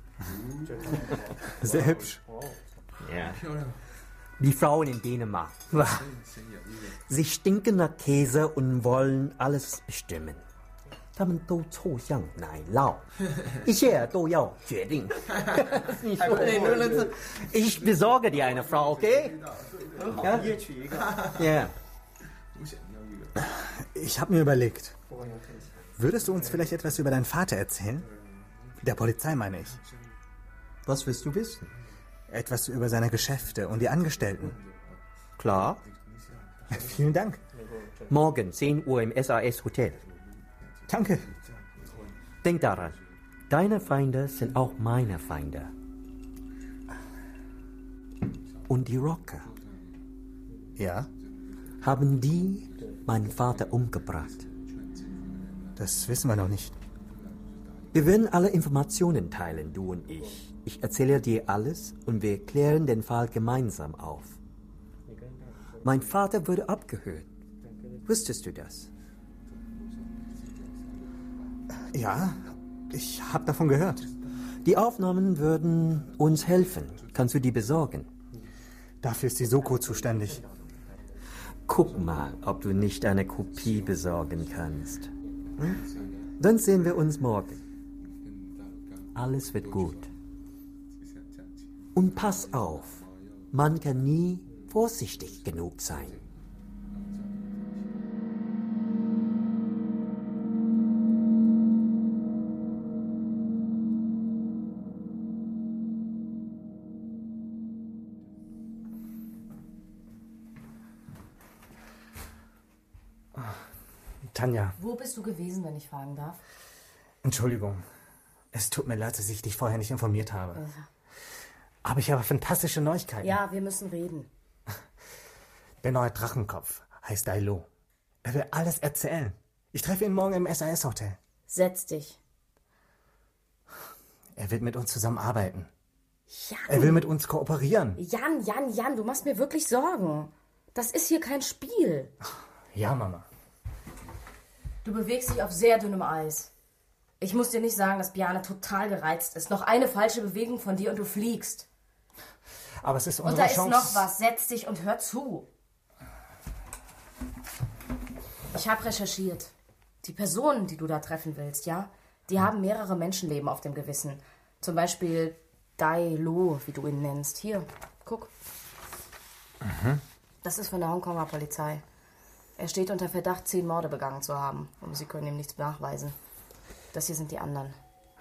Sehr hübsch. Ja. Die Frauen in Dänemark. Sie stinken nach Käse und wollen alles bestimmen. 他们都臭像奶酪，一切都要决定。你说的论论是 Ich besorge dir eine Frau, okay? Ja? Ja. Ich habe mir überlegt, würdest du uns vielleicht etwas über deinen Vater erzählen? Der Polizei meine ich. Was willst du wissen? Etwas über seine Geschäfte und die Angestellten. Klar. Vielen Dank. Morgen zehn Uhr im S A S Hotel. Danke. Denk daran, deine Feinde sind auch meine Feinde. Und die Rocker. Ja? Haben die meinen Vater umgebracht? Das wissen wir noch nicht. Wir werden alle Informationen teilen, du und ich. Ich erzähle dir alles und wir klären den Fall gemeinsam auf. Mein Vater wurde abgehört. Wusstest du das? Ja, ich habe davon gehört. Die Aufnahmen würden uns helfen. Kannst du die besorgen? Dafür ist die Soko zuständig. Guck mal, ob du nicht eine Kopie besorgen kannst. Hm? Dann sehen wir uns morgen. Alles wird gut. Und pass auf, man kann nie vorsichtig genug sein. Tanja. Wo bist du gewesen, wenn ich fragen darf? Entschuldigung. Es tut mir leid, dass ich dich vorher nicht informiert habe. Ja. Aber ich habe fantastische Neuigkeiten. Ja, wir müssen reden. Der neue Drachenkopf heißt Dailo. Er will alles erzählen. Ich treffe ihn morgen im S A S-Hotel. Setz dich. Er wird mit uns zusammenarbeiten. Jan. Er will mit uns kooperieren. Jan, Jan, Jan, du machst mir wirklich Sorgen. Das ist hier kein Spiel. Ja, Mama. Du bewegst dich auf sehr dünnem Eis. Ich muss dir nicht sagen, dass Bjarne total gereizt ist. Noch eine falsche Bewegung von dir und du fliegst. Aber es ist unsere Und da ist Chance. noch was. Setz dich und hör zu. Ich habe recherchiert. Die Personen, die du da treffen willst, ja, die haben mehrere Menschenleben auf dem Gewissen. Zum Beispiel Dai Lo, wie du ihn nennst. Hier, guck. Mhm. Das ist von der Hongkonger Polizei. Er steht unter Verdacht, zehn Morde begangen zu haben. Und sie können ihm nichts nachweisen. Das hier sind die anderen.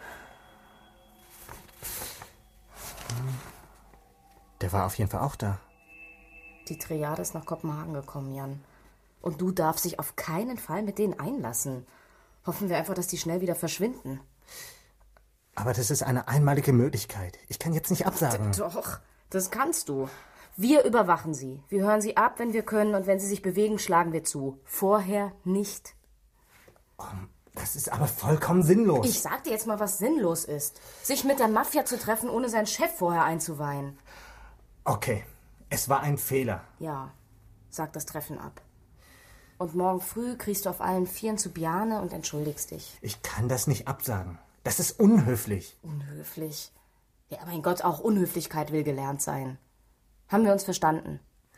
Der war auf jeden Fall auch da. Die Triade ist nach Kopenhagen gekommen, Jan. Und du darfst dich auf keinen Fall mit denen einlassen. Hoffen wir einfach, dass die schnell wieder verschwinden. Aber das ist eine einmalige Möglichkeit. Ich kann jetzt nicht absagen. Doch, das kannst du. Wir überwachen sie. Wir hören sie ab, wenn wir können. Und wenn sie sich bewegen, schlagen wir zu. Vorher nicht. Das ist aber vollkommen sinnlos. Ich sag dir jetzt mal, was sinnlos ist. Sich mit der Mafia zu treffen, ohne seinen Chef vorher einzuweihen. Okay, es war ein Fehler. Ja, sag das Treffen ab. Und morgen früh kriegst du auf allen Vieren zu Bjarne und entschuldigst dich. Ich kann das nicht absagen. Das ist unhöflich. Unhöflich? Ja, mein Gott, auch Unhöflichkeit will gelernt sein. Haben wir uns verstanden?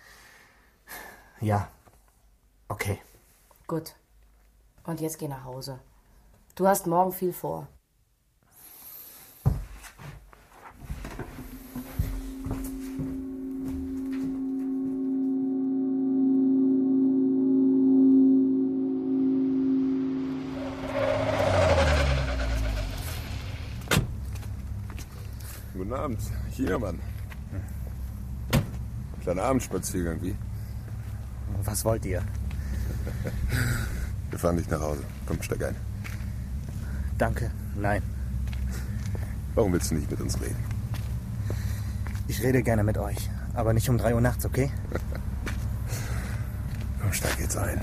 Ja. Okay. Gut. Und jetzt geh nach Hause. Du hast morgen viel vor. Guten Abend, Chinamann. Kleiner Abendspaziergang, wie? Was wollt ihr? Wir fahren dich nach Hause. Komm, steig ein. Danke, nein. Warum willst du nicht mit uns reden? Ich rede gerne mit euch, aber nicht um drei Uhr nachts, okay? Komm, steig jetzt ein.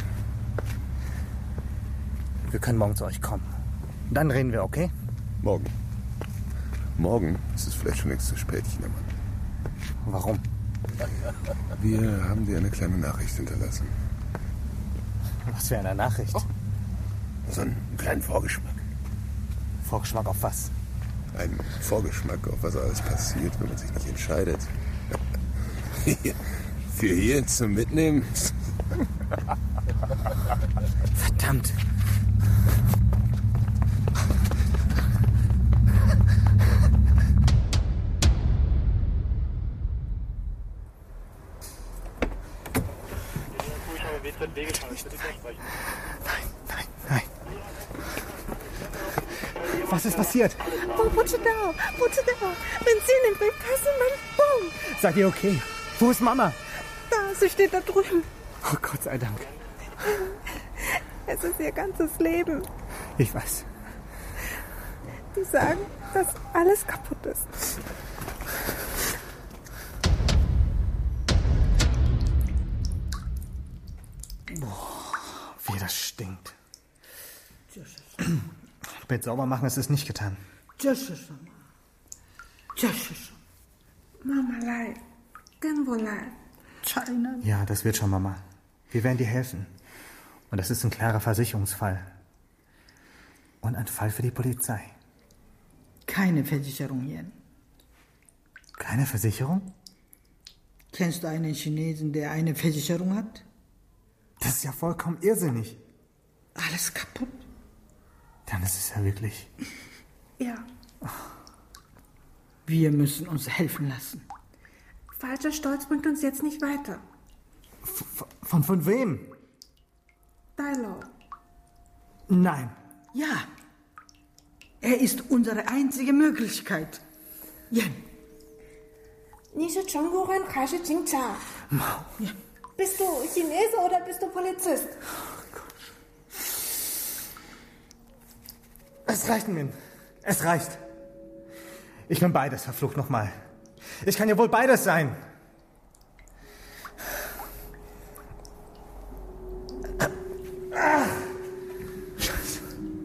Wir können morgen zu euch kommen. Dann reden wir, okay? Morgen. Morgen ist es vielleicht schon längst zu spät, Chinamann. Warum? Wir haben dir eine kleine Nachricht hinterlassen. Was für eine Nachricht? Oh. So einen kleinen Vorgeschmack. Vorgeschmack auf was? Ein Vorgeschmack auf was alles passiert, wenn man sich nicht entscheidet. Für hier zum Mitnehmen? Verdammt. Nein, nein, nein. Was ist passiert? Wo, wo steht da? Wo steht da? Benzin im Briefkasten, mein Boom. Seid ihr okay? Wo ist Mama? Da, sie steht da drüben. Oh Gott sei Dank. Es ist ihr ganzes Leben. Ich weiß. Die sagen, dass alles kaputt ist. Boah, wie das stinkt. Bett sauber machen, es ist nicht getan. Mama leid. Irgendwo leid. China. Ja, das wird schon, Mama. Wir werden dir helfen. Und das ist ein klarer Versicherungsfall. Und ein Fall für die Polizei. Keine Versicherung, Yen. Keine Versicherung? Kennst du einen Chinesen, der eine Versicherung hat? Das ist ja vollkommen irrsinnig. Alles kaputt. Dann ist es ja wirklich... Ja. Wir müssen uns helfen lassen. Falscher Stolz bringt uns jetzt nicht weiter. F- von, von wem? Dai-Lo. Nein. Ja. Er ist unsere einzige Möglichkeit. Yen. 你是中国人还是警察? Mao. Ja. Bist du Chinese oder bist du Polizist? Es reicht, Min. Es reicht. Ich bin beides, verflucht nochmal. Ich kann ja wohl beides sein. Ah. Scheiße.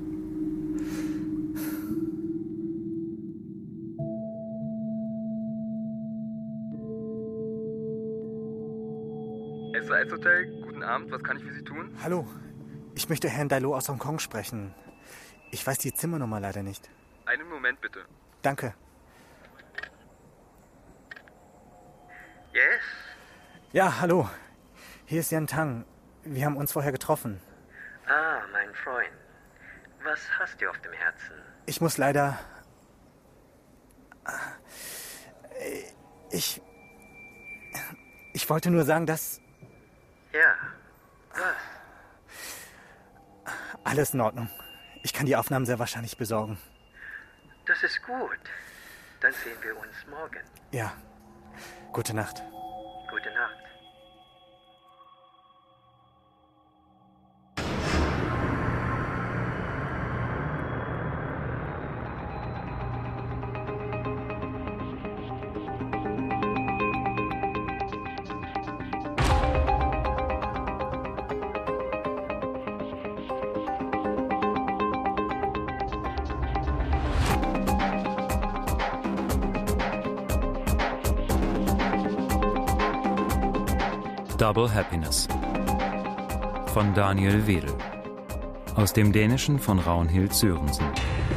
S A S-Hotel, guten Abend, was kann ich für Sie tun? Hallo, ich möchte Herrn Dai Lo aus Hongkong sprechen. Ich weiß die Zimmernummer leider nicht. Einen Moment bitte. Danke. Yes? Ja, hallo. Hier ist Jan Tang. Wir haben uns vorher getroffen. Ah, mein Freund. Was hast du auf dem Herzen? Ich muss leider... Ich... Ich wollte nur sagen, dass... Ja, was? Alles in Ordnung. Ich kann die Aufnahmen sehr wahrscheinlich besorgen. Das ist gut. Dann sehen wir uns morgen. Ja. Gute Nacht. Gute Nacht. Double Happiness von Daniel Wedel, aus dem Dänischen von Ragnhild Sørensen.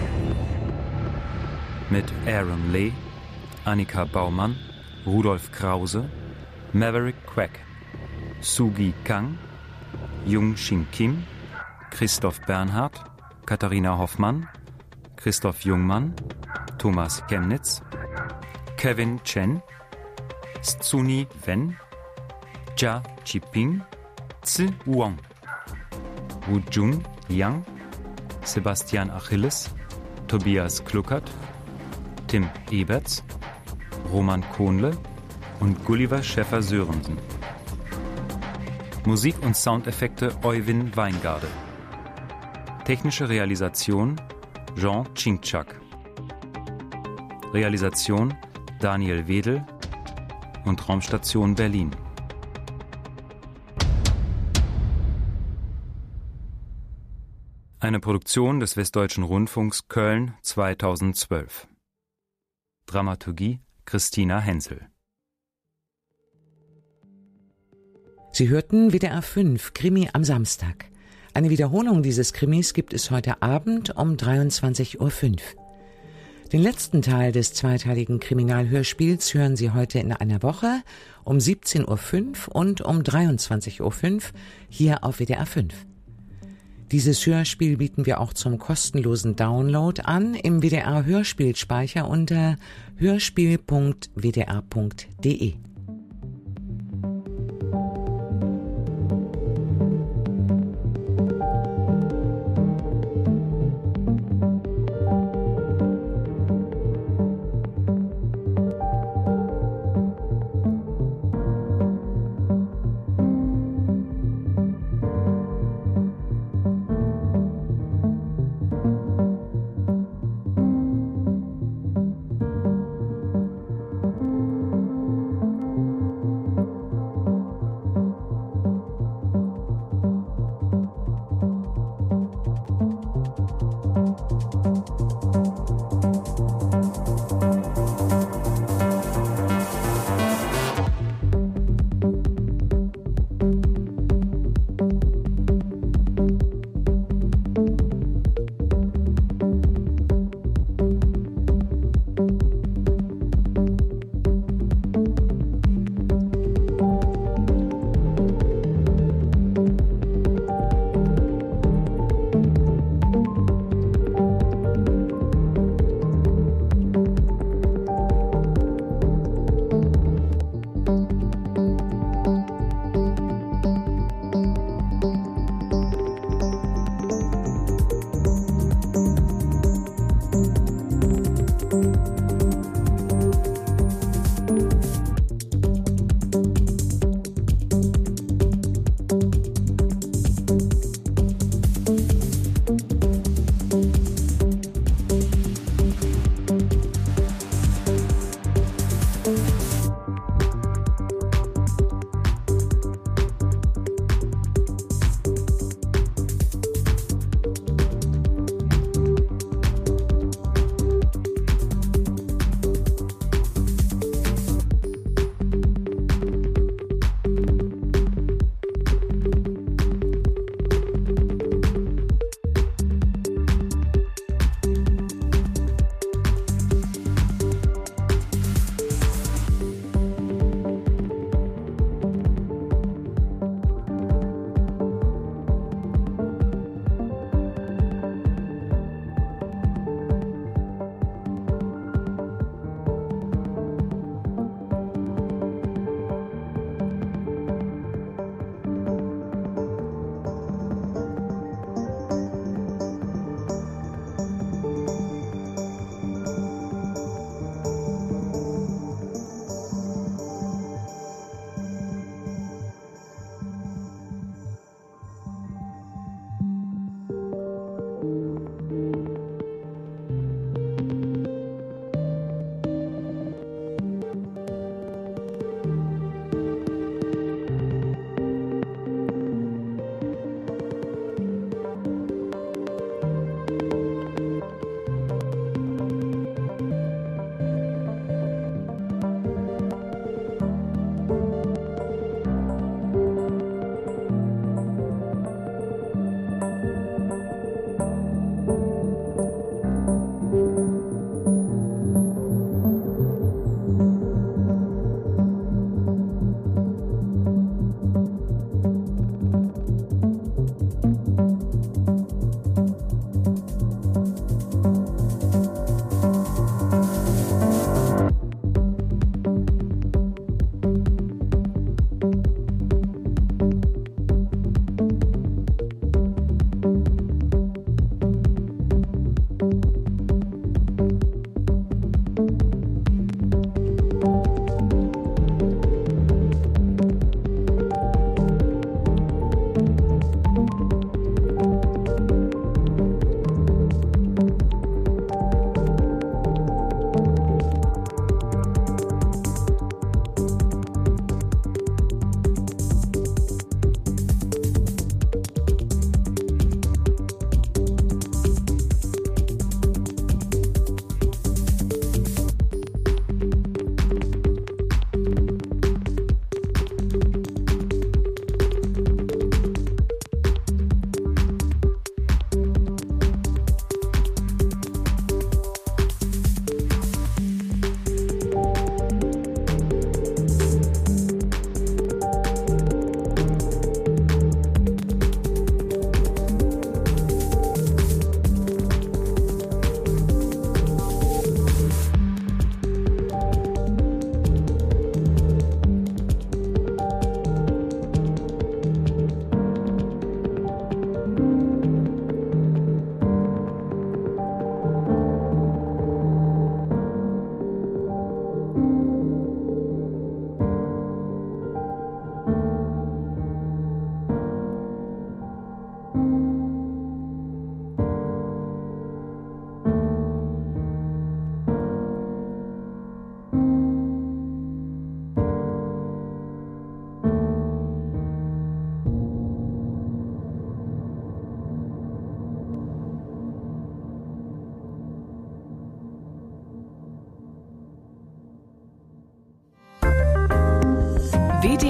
Mit Aaron Lee, Annika Baumann, Rudolf Krause, Maverick Quack, Sugi Kang, Jung Shin Kim, Christoph Bernhard, Katharina Hoffmann, Christoph Jungmann, Thomas Chemnitz, Kevin Chen, Tsuni Wen, Jia Qiping, Zi Wang, Wu Jun Yang, Sebastian Achilles, Tobias Kluckert, Tim Eberts, Roman Kohnle und Gulliver Schäffer-Sörensen. Musik und Soundeffekte Euwin Weingarde. Technische Realisation Jean Chingchak. Realisation Daniel Wedel und Raumstation Berlin. Eine Produktion des Westdeutschen Rundfunks Köln zweitausendzwölf. Dramaturgie Christina Hensel. Sie hörten W D R fünf Krimi am Samstag. Eine Wiederholung dieses Krimis gibt es heute Abend um dreiundzwanzig Uhr fünf. Den letzten Teil des zweiteiligen Kriminalhörspiels hören Sie heute in einer Woche um siebzehn Uhr fünf und um dreiundzwanzig Uhr fünf hier auf W D R fünf. Dieses Hörspiel bieten wir auch zum kostenlosen Download an im W D R Hörspielspeicher unter hörspiel punkt w d r punkt d e.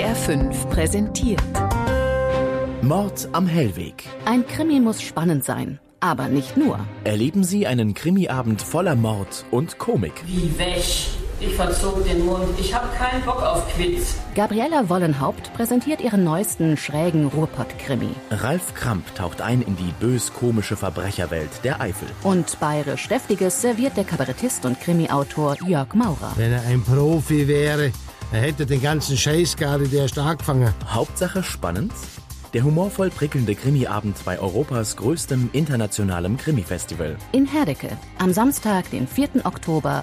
R fünf präsentiert Mord am Hellweg. Ein Krimi muss spannend sein, aber nicht nur. Erleben Sie einen Krimiabend voller Mord und Komik. Wie weg. Ich verzog den Mund. Ich habe keinen Bock auf Quiz. Gabriela Wollenhaupt präsentiert ihren neuesten schrägen Ruhrpott-Krimi. Ralf Kramp taucht ein in die bös-komische Verbrecherwelt der Eifel. Und bayerisch Deftiges serviert der Kabarettist und Krimi-Autor Jörg Maurer. Wenn er ein Profi wäre, er hätte den ganzen Scheiß gerade erst angefangen. Hauptsache spannend? Der humorvoll prickelnde Krimiabend bei Europas größtem internationalem Krimifestival. In Herdecke, am Samstag, den vierten Oktober